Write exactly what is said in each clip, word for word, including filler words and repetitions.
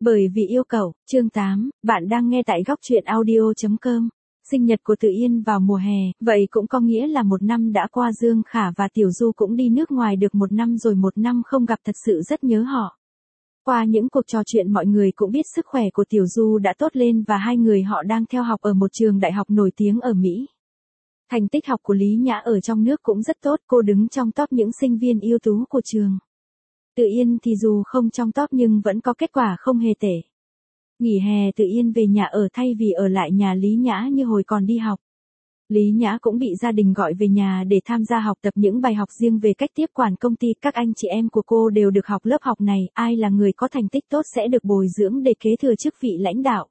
Bởi vì yêu cầu, chương tám, bạn đang nghe tại góc truyện audio chấm com. Sinh nhật của Tự Yên vào mùa hè, vậy cũng có nghĩa là một năm đã qua. Dương Khả và Tiểu Du cũng đi nước ngoài được một năm rồi, một năm không gặp thật sự rất nhớ họ. Qua những cuộc trò chuyện mọi người cũng biết sức khỏe của Tiểu Du đã tốt lên và hai người họ đang theo học ở một trường đại học nổi tiếng ở Mỹ. Thành tích học của Lý Nhã ở trong nước cũng rất tốt, cô đứng trong top những sinh viên ưu tú của trường. Tự Yên thì dù không trong top nhưng vẫn có kết quả không hề tệ. Nghỉ hè Tự Yên về nhà ở thay vì ở lại nhà Lý Nhã như hồi còn đi học. Lý Nhã cũng bị gia đình gọi về nhà để tham gia học tập những bài học riêng về cách tiếp quản công ty. Các anh chị em của cô đều được học lớp học này, ai là người có thành tích tốt sẽ được bồi dưỡng để kế thừa chức vị lãnh đạo.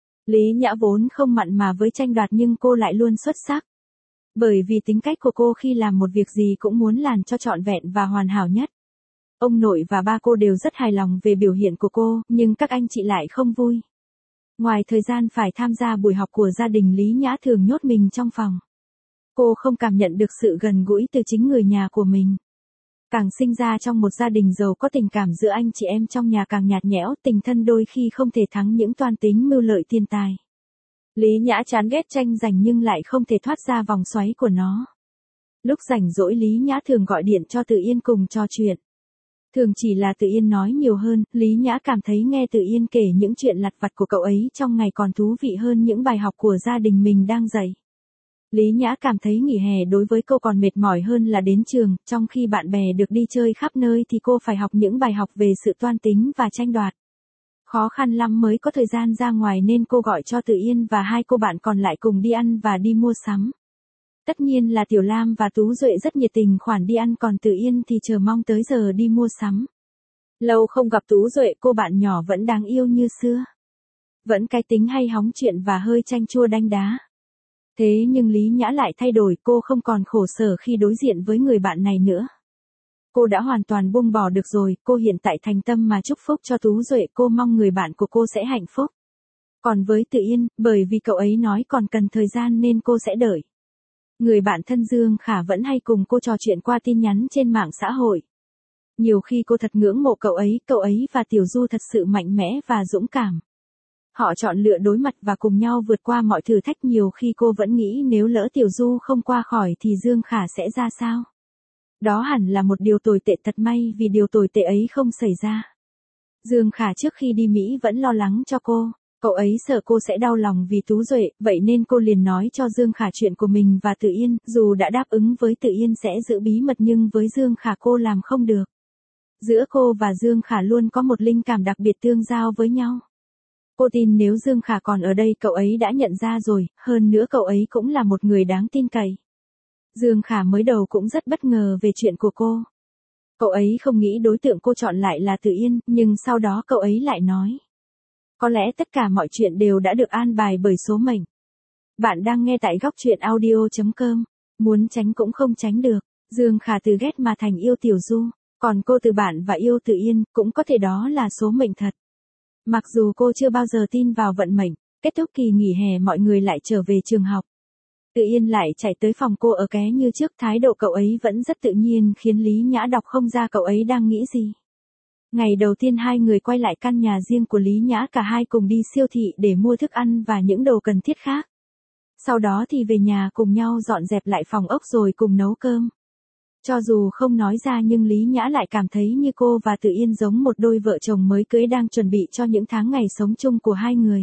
Lý Nhã vốn không mặn mà với tranh đoạt nhưng cô lại luôn xuất sắc. Bởi vì tính cách của cô khi làm một việc gì cũng muốn làm cho trọn vẹn và hoàn hảo nhất. Ông nội và ba cô đều rất hài lòng về biểu hiện của cô, nhưng các anh chị lại không vui. Ngoài thời gian phải tham gia buổi học của gia đình, Lý Nhã thường nhốt mình trong phòng. Cô không cảm nhận được sự gần gũi từ chính người nhà của mình. Càng sinh ra trong một gia đình giàu có, tình cảm giữa anh chị em trong nhà càng nhạt nhẽo, tình thân đôi khi không thể thắng những toan tính mưu lợi tiền tài. Lý Nhã chán ghét tranh giành nhưng lại không thể thoát ra vòng xoáy của nó. Lúc rảnh rỗi Lý Nhã thường gọi điện cho Tự Yên cùng trò chuyện. Thường chỉ là Tự Yên nói nhiều hơn, Lý Nhã cảm thấy nghe Tự Yên kể những chuyện lặt vặt của cậu ấy trong ngày còn thú vị hơn những bài học của gia đình mình đang dạy. Lý Nhã cảm thấy nghỉ hè đối với cô còn mệt mỏi hơn là đến trường, trong khi bạn bè được đi chơi khắp nơi thì cô phải học những bài học về sự toan tính và tranh đoạt. Khó khăn lắm mới có thời gian ra ngoài nên cô gọi cho Tự Yên và hai cô bạn còn lại cùng đi ăn và đi mua sắm. Tất nhiên là Tiểu Lam và Tú Duệ rất nhiệt tình khoản đi ăn, còn Tự Yên thì chờ mong tới giờ đi mua sắm. Lâu không gặp Tú Duệ, cô bạn nhỏ vẫn đáng yêu như xưa. Vẫn cái tính hay hóng chuyện và hơi chanh chua đanh đá. Thế nhưng Lý Nhã lại thay đổi, cô không còn khổ sở khi đối diện với người bạn này nữa. Cô đã hoàn toàn buông bỏ được rồi, cô hiện tại thành tâm mà chúc phúc cho Tú Duệ, cô mong người bạn của cô sẽ hạnh phúc. Còn với Tự Yên, bởi vì cậu ấy nói còn cần thời gian nên cô sẽ đợi. Người bạn thân Dương Khả vẫn hay cùng cô trò chuyện qua tin nhắn trên mạng xã hội. Nhiều khi cô thật ngưỡng mộ cậu ấy, cậu ấy và Tiểu Du thật sự mạnh mẽ và dũng cảm. Họ chọn lựa đối mặt và cùng nhau vượt qua mọi thử thách. Nhiều khi cô vẫn nghĩ nếu lỡ Tiểu Du không qua khỏi thì Dương Khả sẽ ra sao? Đó hẳn là một điều tồi tệ, thật may vì điều tồi tệ ấy không xảy ra. Dương Khả trước khi đi Mỹ vẫn lo lắng cho cô. Cậu ấy sợ cô sẽ đau lòng vì Tú Duệ, vậy nên cô liền nói cho Dương Khả chuyện của mình và Tự Yên. Dù đã đáp ứng với Tự Yên sẽ giữ bí mật nhưng với Dương Khả cô làm không được. Giữa cô và Dương Khả luôn có một linh cảm đặc biệt tương giao với nhau. Cô tin nếu Dương Khả còn ở đây cậu ấy đã nhận ra rồi, hơn nữa cậu ấy cũng là một người đáng tin cậy. Dương Khả mới đầu cũng rất bất ngờ về chuyện của cô. Cậu ấy không nghĩ đối tượng cô chọn lại là Tự Yên, nhưng sau đó cậu ấy lại nói. Có lẽ tất cả mọi chuyện đều đã được an bài bởi số mệnh. Bạn đang nghe tại góc truyện audio chấm com. Muốn tránh cũng không tránh được. Dương Khả từ ghét mà thành yêu Tiểu Du. Còn cô từ bạn và yêu Tự Yên, cũng có thể đó là số mệnh thật. Mặc dù cô chưa bao giờ tin vào vận mệnh, kết thúc kỳ nghỉ hè mọi người lại trở về trường học. Tự Yên lại chạy tới phòng cô ở ké như trước, thái độ cậu ấy vẫn rất tự nhiên khiến Lý Nhã đọc không ra cậu ấy đang nghĩ gì. Ngày đầu tiên hai người quay lại căn nhà riêng của Lý Nhã, cả hai cùng đi siêu thị để mua thức ăn và những đồ cần thiết khác. Sau đó thì về nhà cùng nhau dọn dẹp lại phòng ốc rồi cùng nấu cơm. Cho dù không nói ra nhưng Lý Nhã lại cảm thấy như cô và Tự Yên giống một đôi vợ chồng mới cưới đang chuẩn bị cho những tháng ngày sống chung của hai người.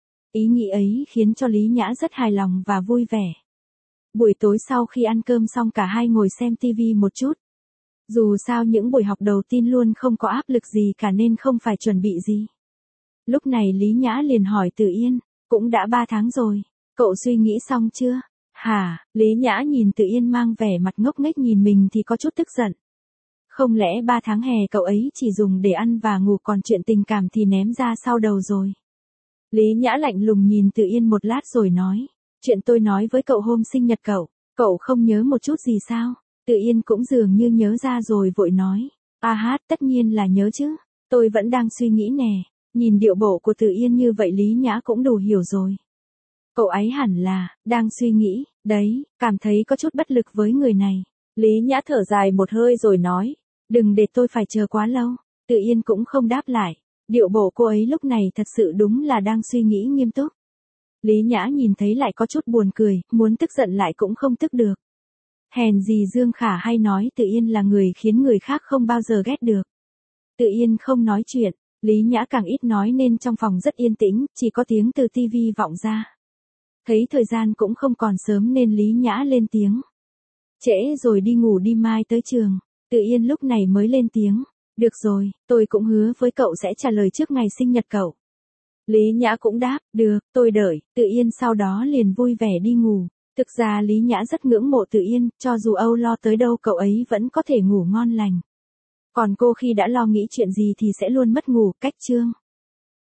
Ý nghĩ ấy khiến cho Lý Nhã rất hài lòng và vui vẻ. Buổi tối sau khi ăn cơm xong cả hai ngồi xem tivi một chút. Dù sao những buổi học đầu tiên luôn không có áp lực gì cả nên không phải chuẩn bị gì. Lúc này Lý Nhã liền hỏi Tự Yên, cũng đã ba tháng rồi, cậu suy nghĩ xong chưa? Hả? Lý Nhã nhìn Tự Yên mang vẻ mặt ngốc nghếch nhìn mình thì có chút tức giận. Không lẽ ba tháng hè cậu ấy chỉ dùng để ăn và ngủ, còn chuyện tình cảm thì ném ra sau đầu rồi? Lý Nhã lạnh lùng nhìn Tự Yên một lát rồi nói, chuyện tôi nói với cậu hôm sinh nhật cậu, cậu không nhớ một chút gì sao? Tự Yên cũng dường như nhớ ra rồi vội nói, a hát tất nhiên là nhớ chứ, tôi vẫn đang suy nghĩ nè. Nhìn điệu bộ của Tự Yên như vậy Lý Nhã cũng đủ hiểu rồi. Cậu ấy hẳn là, đang suy nghĩ, đấy, cảm thấy có chút bất lực với người này. Lý Nhã thở dài một hơi rồi nói, đừng để tôi phải chờ quá lâu. Tự Yên cũng không đáp lại. Điệu bộ cô ấy lúc này thật sự đúng là đang suy nghĩ nghiêm túc. Lý Nhã nhìn thấy lại có chút buồn cười, muốn tức giận lại cũng không tức được. Hèn gì Dương Khả hay nói Tự Yên là người khiến người khác không bao giờ ghét được. Tự Yên không nói chuyện, Lý Nhã càng ít nói nên trong phòng rất yên tĩnh, chỉ có tiếng từ tivi vọng ra. Thấy thời gian cũng không còn sớm nên Lý Nhã lên tiếng. Trễ rồi đi ngủ đi mai tới trường. Tự Yên lúc này mới lên tiếng. Được rồi, tôi cũng hứa với cậu sẽ trả lời trước ngày sinh nhật cậu. Lý Nhã cũng đáp, được, tôi đợi. Tự Yên sau đó liền vui vẻ đi ngủ. Thực ra Lý Nhã rất ngưỡng mộ Tự Yên, cho dù âu lo tới đâu cậu ấy vẫn có thể ngủ ngon lành. Còn cô khi đã lo nghĩ chuyện gì thì sẽ luôn mất ngủ, cách chương.